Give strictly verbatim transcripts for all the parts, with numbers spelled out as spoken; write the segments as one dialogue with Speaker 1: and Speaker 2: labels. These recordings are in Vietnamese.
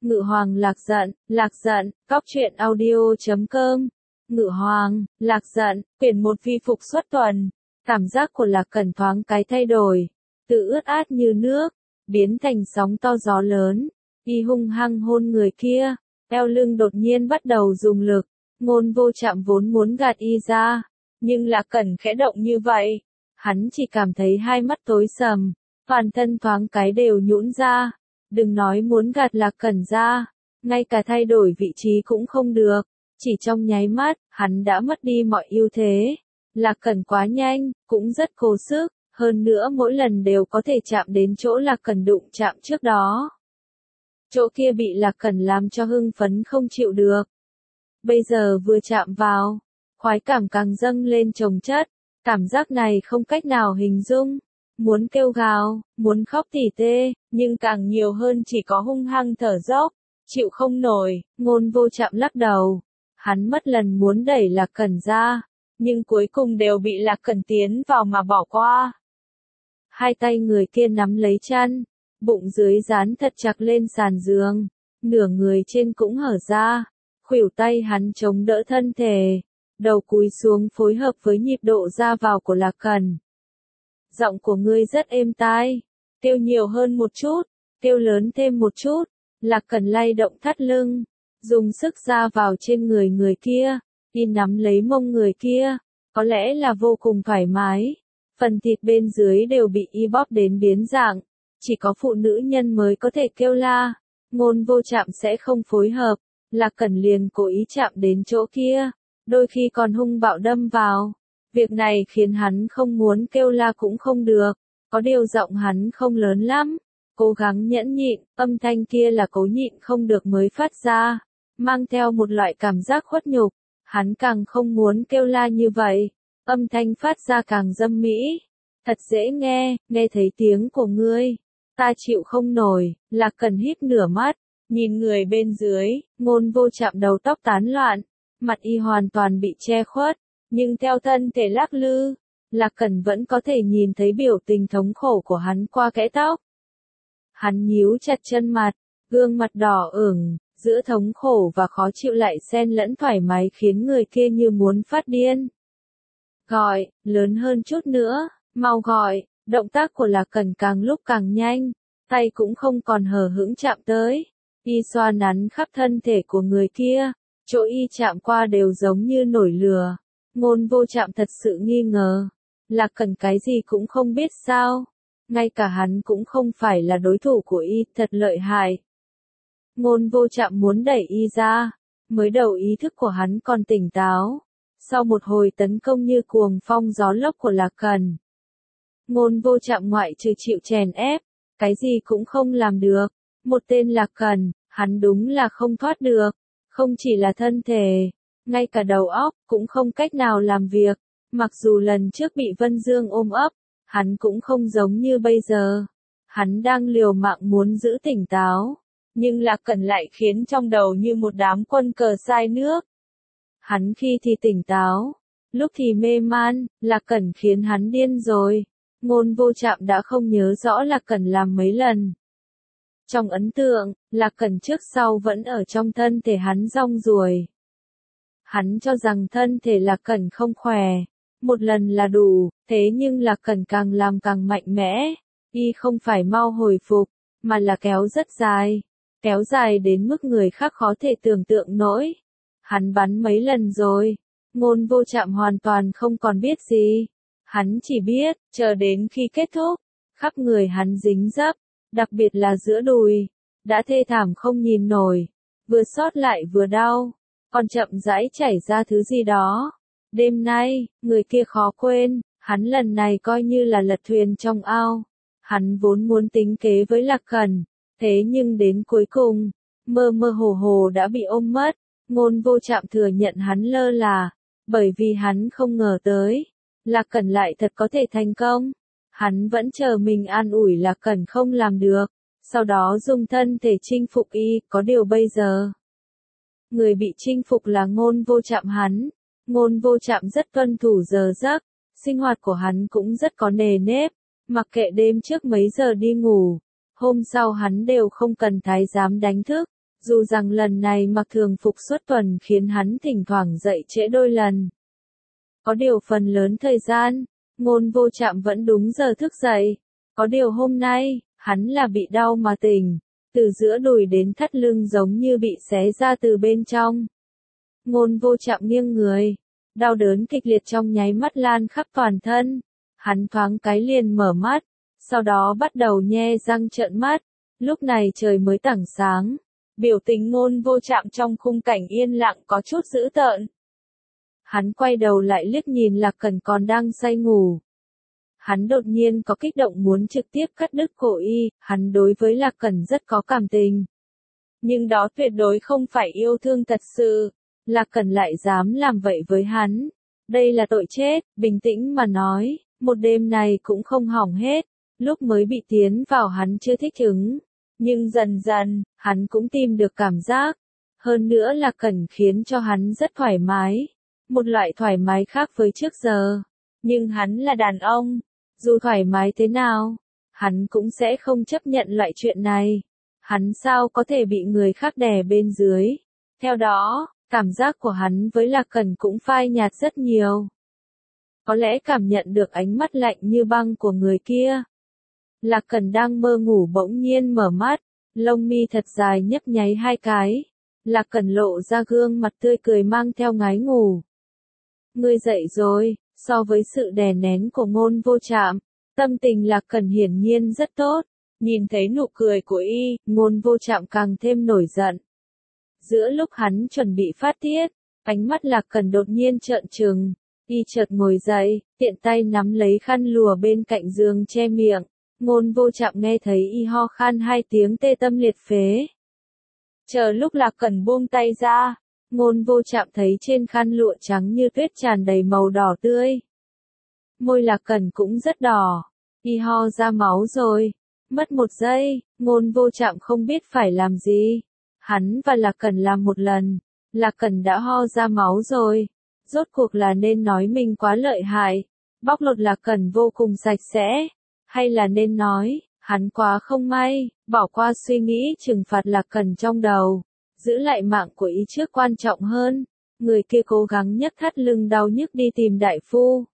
Speaker 1: Ngự Hoàng lạc giận, lạc giận, cóc truyện audio chấm com. Ngự Hoàng, lạc giận, quyển một vi phục xuất tuần. Cảm giác của Lạc Cẩn thoáng cái thay đổi, từ ướt át như nước, biến thành sóng to gió lớn. Y hung hăng hôn người kia, eo lưng đột nhiên bắt đầu dùng lực. Ngôn Vô Trạm vốn muốn gạt y ra, nhưng Lạc Cẩn khẽ động như vậy, hắn chỉ cảm thấy hai mắt tối sầm, toàn thân thoáng cái đều nhũn ra. Đừng nói muốn gạt Lạc Cẩn ra, ngay cả thay đổi vị trí cũng không được. Chỉ trong nháy mắt, hắn đã mất đi mọi ưu thế. Lạc Cẩn quá nhanh, cũng rất cố sức, hơn nữa mỗi lần đều có thể chạm đến chỗ Lạc Cẩn đụng chạm trước đó. Chỗ kia bị Lạc Cẩn làm cho hưng phấn không chịu được. Bây giờ vừa chạm vào, khoái cảm càng dâng lên chồng chất, cảm giác này không cách nào hình dung. Muốn kêu gào, muốn khóc tỉ tê, nhưng càng nhiều hơn chỉ có hung hăng thở dốc, chịu không nổi. Ngôn Vô Trạm lắc đầu, hắn mất lần muốn đẩy Lạc Cẩn ra, nhưng cuối cùng đều bị Lạc Cẩn tiến vào mà bỏ qua. Hai tay người kia nắm lấy chăn, bụng dưới dán thật chặt lên sàn giường, nửa người trên cũng hở ra, khuỷu tay hắn chống đỡ thân thể, đầu cúi xuống phối hợp với nhịp độ ra vào của Lạc Cẩn. Giọng của ngươi rất êm tai, kêu nhiều hơn một chút, kêu lớn thêm một chút. Lạc Cẩn lay động thắt lưng, dùng sức ra vào trên người người kia, y nắm lấy mông người kia, có lẽ là vô cùng thoải mái. Phần thịt bên dưới đều bị y bóp đến biến dạng, chỉ có phụ nữ nhân mới có thể kêu la. Ngôn Vô Trạm sẽ không phối hợp, Lạc Cẩn liền cố ý chạm đến chỗ kia, đôi khi còn hung bạo đâm vào. Việc này khiến hắn không muốn kêu la cũng không được, có điều giọng hắn không lớn lắm, cố gắng nhẫn nhịn, âm thanh kia là cố nhịn không được mới phát ra, mang theo một loại cảm giác khuất nhục. Hắn càng không muốn kêu la như vậy, âm thanh phát ra càng dâm mỹ, thật dễ nghe, nghe thấy tiếng của ngươi, ta chịu không nổi. Lạc Cẩn híp nửa mắt, nhìn người bên dưới. Ngôn Vô Trạm đầu tóc tán loạn, mặt y hoàn toàn bị che khuất, nhưng theo thân thể lắc lư, Lạc Cẩn vẫn có thể nhìn thấy biểu tình thống khổ của hắn qua kẽ tóc. Hắn nhíu chặt chân mặt, gương mặt đỏ ửng, giữa thống khổ và khó chịu lại xen lẫn thoải mái khiến người kia như muốn phát điên. Gọi, lớn hơn chút nữa, mau gọi. Động tác của Lạc Cẩn càng lúc càng nhanh, tay cũng không còn hờ hững chạm tới. Y xoa nắn khắp thân thể của người kia, chỗ y chạm qua đều giống như nổi lửa. Ngôn Vô Trạm thật sự nghi ngờ, Lạc Cẩn cái gì cũng không biết sao, ngay cả hắn cũng không phải là đối thủ của y, thật lợi hại. Ngôn Vô Trạm muốn đẩy y ra, mới đầu ý thức của hắn còn tỉnh táo, sau một hồi tấn công như cuồng phong gió lốc của Lạc Cẩn, Ngôn Vô Trạm ngoại trừ chịu chèn ép, cái gì cũng không làm được. Một tên Lạc Cẩn, hắn đúng là không thoát được, không chỉ là thân thể, ngay cả đầu óc cũng không cách nào làm việc. Mặc dù lần trước bị Vân Dương ôm ấp, hắn cũng không giống như bây giờ. Hắn đang liều mạng muốn giữ tỉnh táo, nhưng Lạc Cẩn lại khiến trong đầu như một đám quân cờ sai nước. Hắn khi thì tỉnh táo, lúc thì mê man. Lạc Cẩn khiến hắn điên rồi. Ngôn Vô Trạm đã không nhớ rõ Lạc Cẩn làm mấy lần. Trong ấn tượng, Lạc Cẩn trước sau vẫn ở trong thân thể hắn rong ruổi. Hắn cho rằng thân thể Lạc Cẩn không khỏe, một lần là đủ, thế nhưng Lạc Cẩn càng làm càng mạnh mẽ. Y không phải mau hồi phục, mà là kéo rất dài, kéo dài đến mức người khác khó thể tưởng tượng nổi. Hắn bắn mấy lần rồi, Ngôn Vô Trạm hoàn toàn không còn biết gì. Hắn chỉ biết, chờ đến khi kết thúc, khắp người hắn dính dấp, đặc biệt là giữa đùi, đã thê thảm không nhìn nổi, vừa xót lại vừa đau, còn chậm rãi chảy ra thứ gì đó. Đêm nay, người kia khó quên, hắn lần này coi như là lật thuyền trong ao. Hắn vốn muốn tính kế với Lạc Cẩn, thế nhưng đến cuối cùng, mơ mơ hồ hồ đã bị ôm mất. Ngôn Vô Trạm thừa nhận hắn lơ là, bởi vì hắn không ngờ tới, Lạc Cẩn lại thật có thể thành công. Hắn vẫn chờ mình an ủi Lạc Cẩn không làm được, sau đó dùng thân thể chinh phục y. Có điều bây giờ, người bị chinh phục là Ngôn Vô Trạm hắn. Ngôn Vô Trạm rất tuân thủ giờ giấc, sinh hoạt của hắn cũng rất có nề nếp, mặc kệ đêm trước mấy giờ đi ngủ, hôm sau hắn đều không cần thái giám đánh thức, Dù rằng lần này mặc thường phục suốt tuần khiến hắn thỉnh thoảng dậy trễ đôi lần. Có điều phần lớn thời gian, Ngôn Vô Trạm vẫn đúng giờ thức dậy. Có điều hôm nay, hắn là bị đau mà tỉnh, từ giữa đùi đến thắt lưng giống như bị xé ra từ bên trong. Ngôn Vô Trạm nghiêng người, đau đớn kịch liệt trong nháy mắt lan khắp toàn thân. Hắn thoáng cái liền mở mắt, sau đó bắt đầu nhe răng trợn mắt. Lúc này trời mới tảng sáng, biểu tình Ngôn Vô Trạm trong khung cảnh yên lặng có chút dữ tợn. Hắn quay đầu lại liếc nhìn Lạc Cẩn còn đang say ngủ. Hắn đột nhiên có kích động muốn trực tiếp cắt đứt cổ y, hắn đối với Lạc Cẩn rất có cảm tình. Nhưng đó tuyệt đối không phải yêu thương thật sự. Lạc Cẩn lại dám làm vậy với hắn. Đây là tội chết, bình tĩnh mà nói, một đêm này cũng không hỏng hết. Lúc mới bị tiến vào hắn chưa thích ứng. Nhưng dần dần, hắn cũng tìm được cảm giác. Hơn nữa Lạc Cẩn khiến cho hắn rất thoải mái. Một loại thoải mái khác với trước giờ. Nhưng hắn là đàn ông. Dù thoải mái thế nào, hắn cũng sẽ không chấp nhận loại chuyện này. Hắn sao có thể bị người khác đè bên dưới. Theo đó, cảm giác của hắn với Lạc Cẩn cũng phai nhạt rất nhiều. Có lẽ cảm nhận được ánh mắt lạnh như băng của người kia. Lạc Cẩn đang mơ ngủ bỗng nhiên mở mắt, lông mi thật dài nhấp nháy hai cái. Lạc Cẩn lộ ra gương mặt tươi cười mang theo ngái ngủ. Ngươi dậy rồi. So với sự đè nén của Ngôn Vô Trạm, tâm tình Lạc Cẩn hiển nhiên rất tốt. Nhìn thấy nụ cười của y, Ngôn Vô Trạm càng thêm nổi giận. Giữa lúc hắn chuẩn bị phát tiết, ánh mắt Lạc Cẩn đột nhiên trợn trừng. Y chợt ngồi dậy, tiện tay nắm lấy khăn lùa bên cạnh giường che miệng. Ngôn Vô Trạm nghe thấy y ho khan hai tiếng tê tâm liệt phế. Chờ lúc Lạc Cẩn buông tay ra, Ngôn Vô Trạm thấy trên khăn lụa trắng như tuyết tràn đầy màu đỏ tươi. Môi Lạc Cẩn cũng rất đỏ, y ho ra máu rồi. Mất một giây, Ngôn Vô Trạm không biết phải làm gì. Hắn và Lạc Cẩn làm một lần, Lạc Cẩn đã ho ra máu rồi. Rốt cuộc là nên nói mình quá lợi hại, bóc lột Lạc Cẩn vô cùng sạch sẽ, hay là nên nói, hắn quá không may, bỏ qua suy nghĩ trừng phạt Lạc Cẩn trong đầu. Giữ lại mạng của y trước quan trọng hơn. Người kia cố gắng nhấc thắt lưng đau nhức đi tìm đại phu.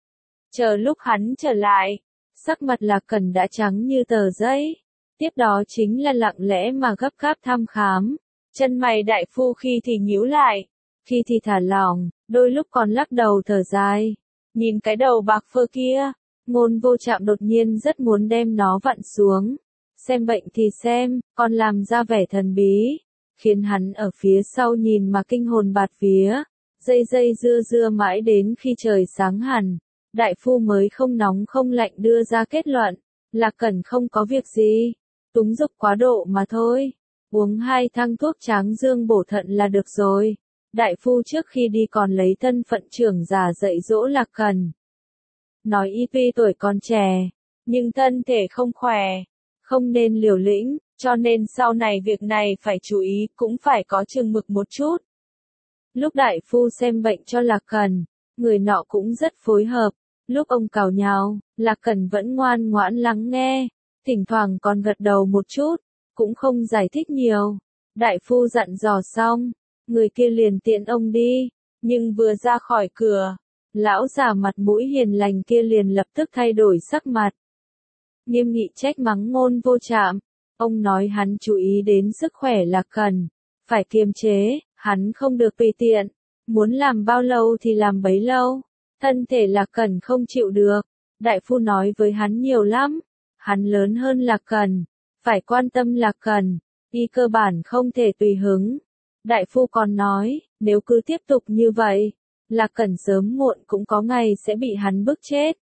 Speaker 1: Chờ lúc hắn trở lại, sắc mặt Lạc Cẩn đã trắng như tờ giấy. Tiếp đó chính là lặng lẽ mà gấp gáp thăm khám. Chân mày đại phu khi thì nhíu lại, khi thì thả lỏng, đôi lúc còn lắc đầu thở dài. Nhìn cái đầu bạc phơ kia, Ngôn Vô Trạm đột nhiên rất muốn đem nó vặn xuống. Xem bệnh thì xem, còn làm ra vẻ thần bí. Khiến hắn ở phía sau nhìn mà kinh hồn bạt vía, dây dây dưa dưa mãi đến khi trời sáng hẳn, đại phu mới không nóng không lạnh đưa ra kết luận, Lạc Cẩn không có việc gì, túng dục quá độ mà thôi, uống hai thang thuốc tráng dương bổ thận là được rồi. Đại phu trước khi đi còn lấy thân phận trưởng giả dạy dỗ Lạc Cẩn. Nói y tuy tuổi còn trẻ, nhưng thân thể không khỏe, không nên liều lĩnh. Cho nên sau này việc này phải chú ý, cũng phải có chừng mực một chút. Lúc đại phu xem bệnh cho Lạc Cẩn, người nọ cũng rất phối hợp. Lúc ông cào nhào, Lạc Cẩn vẫn ngoan ngoãn lắng nghe, thỉnh thoảng còn gật đầu một chút, cũng không giải thích nhiều. Đại phu dặn dò xong, người kia liền tiện ông đi, nhưng vừa ra khỏi cửa, lão già mặt mũi hiền lành kia liền lập tức thay đổi sắc mặt. Nghiêm nghị trách mắng Ngôn Vô Trạm. Ông nói hắn chú ý đến sức khỏe Lạc Cẩn, phải kiềm chế, hắn không được tùy tiện, muốn làm bao lâu thì làm bấy lâu, thân thể Lạc Cẩn không chịu được, đại phu nói với hắn nhiều lắm, hắn lớn hơn Lạc Cẩn, phải quan tâm Lạc Cẩn, y cơ bản không thể tùy hứng. Đại phu còn nói, nếu cứ tiếp tục như vậy, Lạc Cẩn sớm muộn cũng có ngày sẽ bị hắn bức chết.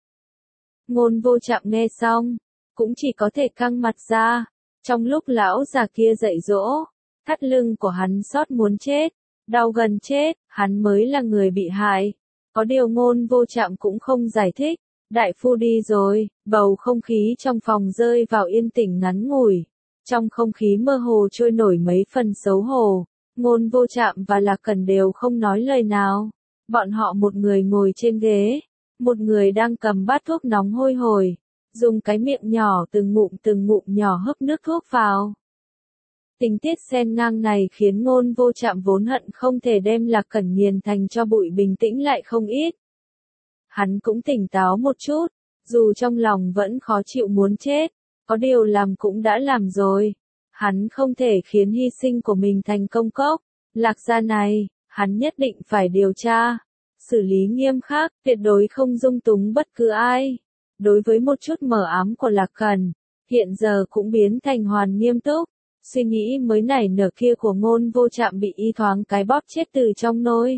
Speaker 1: Ngôn Vô Trạm nghe xong, cũng chỉ có thể căng mặt ra. Trong lúc lão già kia dạy dỗ, thắt lưng của hắn xót muốn chết, đau gần chết, hắn mới là người bị hại. Có điều Ngôn Vô Trạm cũng không giải thích, đại phu đi rồi, bầu không khí trong phòng rơi vào yên tĩnh ngắn ngủi. Trong không khí mơ hồ trôi nổi mấy phần xấu hổ, Ngôn Vô Trạm và Lạc Cẩn đều không nói lời nào. Bọn họ một người ngồi trên ghế, một người đang cầm bát thuốc nóng hôi hổi. Dùng cái miệng nhỏ từng ngụm từng ngụm nhỏ hấp nước thuốc vào. Tình tiết xen ngang này khiến Ngôn Vô Trạm vốn hận không thể đem Lạc Cẩn nghiền thành cho bụi bình tĩnh lại không ít. Hắn cũng tỉnh táo một chút, dù trong lòng vẫn khó chịu muốn chết, có điều làm cũng đã làm rồi. Hắn không thể khiến hy sinh của mình thành công cốc. Lạc gia này, hắn nhất định phải điều tra, xử lý nghiêm khắc, tuyệt đối không dung túng bất cứ ai. Đối với một chút mờ ám của Lạc Cẩn, hiện giờ cũng biến thành hoàn nghiêm túc. Suy nghĩ mới nảy nở kia của Ngôn Vô Trạm bị y thoáng cái bóp chết từ trong nôi.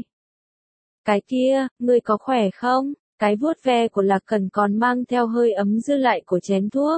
Speaker 1: Cái kia, ngươi có khỏe không? Cái vuốt ve của Lạc Cẩn còn mang theo hơi ấm dư lại của chén thuốc.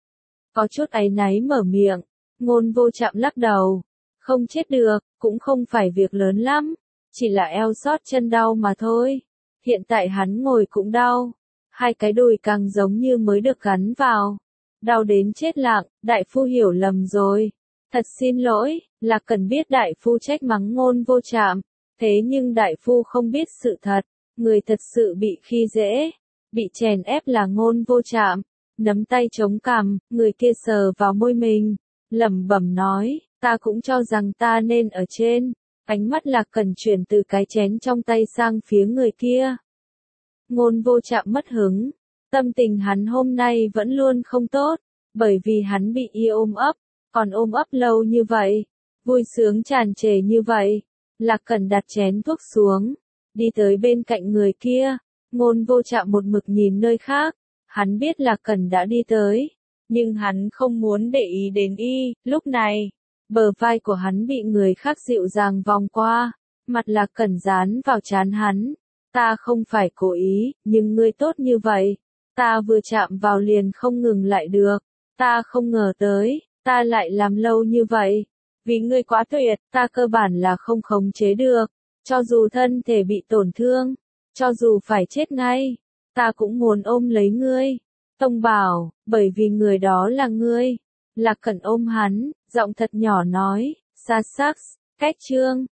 Speaker 1: Có chút áy náy mở miệng, Ngôn Vô Trạm lắc đầu. Không chết được, cũng không phải việc lớn lắm, chỉ là eo sót chân đau mà thôi. Hiện tại hắn ngồi cũng đau, hai cái đùi càng giống như mới được gắn vào. Đau đến chết lặng, đại phu hiểu lầm rồi. Thật xin lỗi, Lạc Cẩn biết đại phu trách mắng Ngôn Vô Trạm, thế nhưng đại phu không biết sự thật, người thật sự bị khi dễ, bị chèn ép là Ngôn Vô Trạm. Nắm tay chống cằm, người kia sờ vào môi mình, lẩm bẩm nói, ta cũng cho rằng ta nên ở trên. Ánh mắt Lạc Cẩn chuyển từ cái chén trong tay sang phía người kia. Ngôn Vô Trạm mất hứng, tâm tình hắn hôm nay vẫn luôn không tốt, bởi vì hắn bị y ôm ấp, còn ôm ấp lâu như vậy, vui sướng tràn trề như vậy. Lạc Cẩn đặt chén thuốc xuống, đi tới bên cạnh người kia. Ngôn Vô Trạm một mực nhìn nơi khác, hắn biết Lạc Cẩn đã đi tới, nhưng hắn không muốn để ý đến y. Lúc này, bờ vai của hắn bị người khác dịu dàng vòng qua, mặt Lạc Cẩn dán vào trán hắn. Ta không phải cố ý, nhưng ngươi tốt như vậy, ta vừa chạm vào liền không ngừng lại được. Ta không ngờ tới, ta lại làm lâu như vậy. Vì ngươi quá tuyệt, ta cơ bản là không khống chế được. Cho dù thân thể bị tổn thương, cho dù phải chết ngay, ta cũng muốn ôm lấy ngươi. Tông bảo, bởi vì người đó là ngươi. Lạc Cẩn ôm hắn, giọng thật nhỏ nói, xa sắc, cách chương.